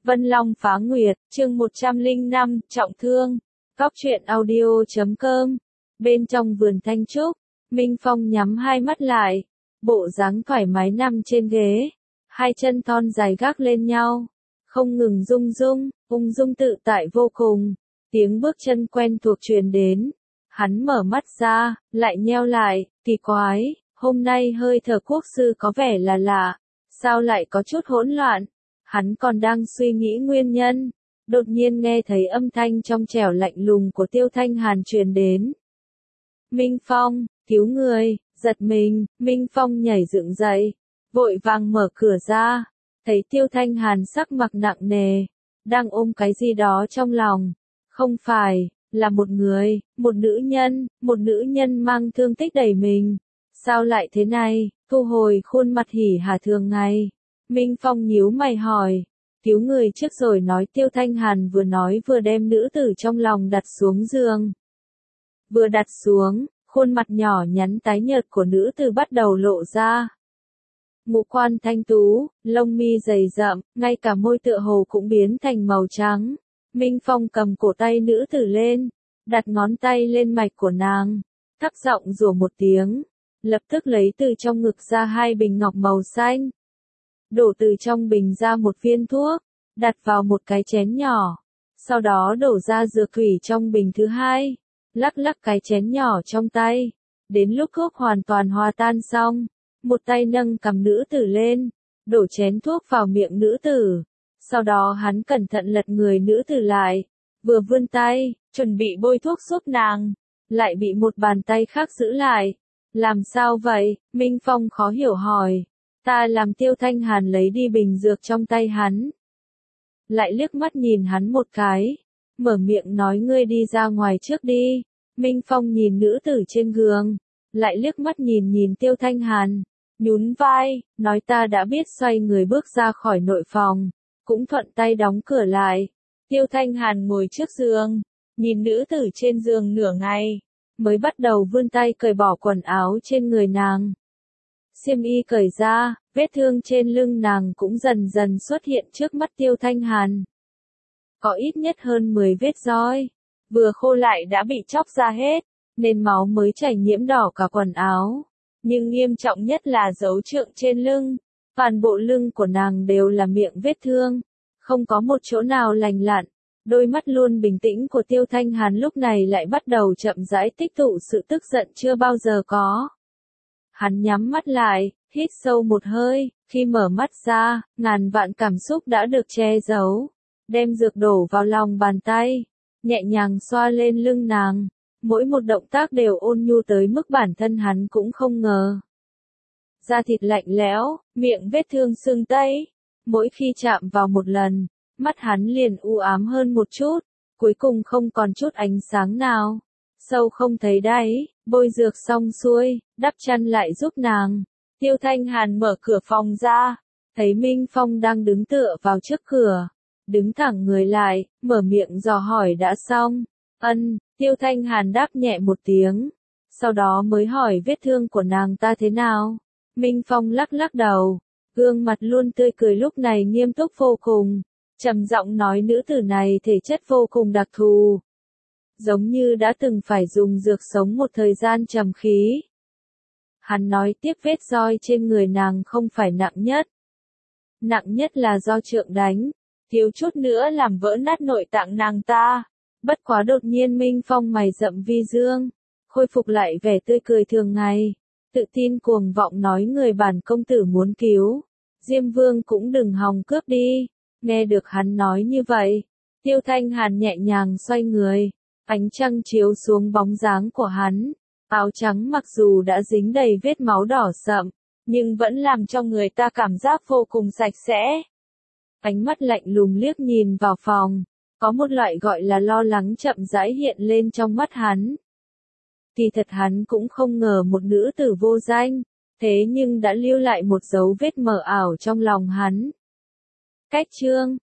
Vân Long Phá Nguyệt, chương 105, trọng thương. Cóc truyện audio.com. Bên trong vườn thanh trúc, Minh Phong nhắm hai mắt lại, bộ dáng thoải mái nằm trên ghế, hai chân thon dài gác lên nhau, không ngừng rung rung, ung dung tự tại vô cùng. Tiếng bước chân quen thuộc truyền đến, hắn mở mắt ra, lại nheo lại, kỳ quái, hôm nay hơi thở quốc sư có vẻ là lạ, sao lại có chút hỗn loạn. Hắn còn đang suy nghĩ nguyên nhân, đột nhiên nghe thấy âm thanh trong trẻo lạnh lùng của Tiêu Thanh Hàn truyền đến. Minh Phong, cứu người, giật mình, Minh Phong nhảy dựng dậy, vội vàng mở cửa ra, thấy Tiêu Thanh Hàn sắc mặt nặng nề, đang ôm cái gì đó trong lòng. Không phải, là một người, một nữ nhân mang thương tích đầy mình. Sao lại thế này, thu hồi khuôn mặt hỉ hà thường ngày. Minh Phong nhíu mày hỏi, cứu người trước rồi nói. Tiêu Thanh Hàn vừa nói vừa đem nữ tử trong lòng đặt xuống giường. Vừa đặt xuống, khuôn mặt nhỏ nhắn tái nhợt của nữ tử bắt đầu lộ ra. Ngũ quan thanh tú, lông mi dày rậm, ngay cả môi tựa hồ cũng biến thành màu trắng. Minh Phong cầm cổ tay nữ tử lên, đặt ngón tay lên mạch của nàng, thấp giọng rủa một tiếng, lập tức lấy từ trong ngực ra hai bình ngọc màu xanh. Đổ từ trong bình ra một viên thuốc, đặt vào một cái chén nhỏ, sau đó đổ ra dược thủy trong bình thứ hai, lắc lắc cái chén nhỏ trong tay, đến lúc thuốc hoàn toàn hòa tan xong, một tay nâng cầm nữ tử lên, đổ chén thuốc vào miệng nữ tử, sau đó hắn cẩn thận lật người nữ tử lại, vừa vươn tay, chuẩn bị bôi thuốc giúp nàng, lại bị một bàn tay khác giữ lại. Làm sao vậy? Minh Phong khó hiểu hỏi. Ta làm. Tiêu Thanh Hàn lấy đi bình dược trong tay hắn, lại liếc mắt nhìn hắn một cái, mở miệng nói ngươi đi ra ngoài trước đi. Minh Phong nhìn nữ tử trên giường, lại liếc mắt nhìn Tiêu Thanh Hàn, nhún vai, nói ta đã biết, xoay người bước ra khỏi nội phòng, cũng thuận tay đóng cửa lại. Tiêu Thanh Hàn ngồi trước giường, nhìn nữ tử trên giường nửa ngày, mới bắt đầu vươn tay cởi bỏ quần áo trên người nàng. Xiêm y cởi ra, vết thương trên lưng nàng cũng dần dần xuất hiện trước mắt Tiêu Thanh Hàn. Có ít nhất hơn 10 vết roi, vừa khô lại đã bị chóc ra hết, nên máu mới chảy nhiễm đỏ cả quần áo. Nhưng nghiêm trọng nhất là dấu trượng trên lưng, toàn bộ lưng của nàng đều là miệng vết thương, không có một chỗ nào lành lặn. Đôi mắt luôn bình tĩnh của Tiêu Thanh Hàn lúc này lại bắt đầu chậm rãi tích tụ sự tức giận chưa bao giờ có. Hắn nhắm mắt lại, hít sâu một hơi, khi mở mắt ra, ngàn vạn cảm xúc đã được che giấu, đem dược đổ vào lòng bàn tay, nhẹ nhàng xoa lên lưng nàng, mỗi một động tác đều ôn nhu tới mức bản thân hắn cũng không ngờ. Da thịt lạnh lẽo, miệng vết thương sưng tấy, mỗi khi chạm vào một lần, mắt hắn liền u ám hơn một chút, cuối cùng không còn chút ánh sáng nào, sâu không thấy đáy. Bôi dược xong xuôi, đắp chăn lại giúp nàng. Tiêu Thanh Hàn mở cửa phòng ra, thấy Minh Phong đang đứng tựa vào trước cửa, đứng thẳng người lại, mở miệng dò hỏi đã xong. Ân. Tiêu Thanh Hàn đáp nhẹ một tiếng, sau đó mới hỏi vết thương của nàng ta thế nào. Minh Phong lắc lắc đầu, gương mặt luôn tươi cười lúc này nghiêm túc vô cùng, trầm giọng nói nữ tử này thể chất vô cùng đặc thù, giống như đã từng phải dùng dược sống một thời gian trầm khí. Hắn nói tiếp vết roi trên người nàng không phải nặng nhất. Nặng nhất là do trượng đánh, thiếu chút nữa làm vỡ nát nội tạng nàng ta. Bất quá đột nhiên Minh Phong mày rậm vi dương, khôi phục lại vẻ tươi cười thường ngày, tự tin cuồng vọng nói người bản công tử muốn cứu, Diêm Vương cũng đừng hòng cướp đi. Nghe được hắn nói như vậy, Tiêu Thanh Hàn nhẹ nhàng xoay người. Ánh trăng chiếu xuống bóng dáng của hắn, áo trắng mặc dù đã dính đầy vết máu đỏ sậm, nhưng vẫn làm cho người ta cảm giác vô cùng sạch sẽ. Ánh mắt lạnh lùng liếc nhìn vào phòng, có một loại gọi là lo lắng chậm rãi hiện lên trong mắt hắn. Kỳ thật hắn cũng không ngờ một nữ tử vô danh, thế nhưng đã lưu lại một dấu vết mờ ảo trong lòng hắn. Cách chương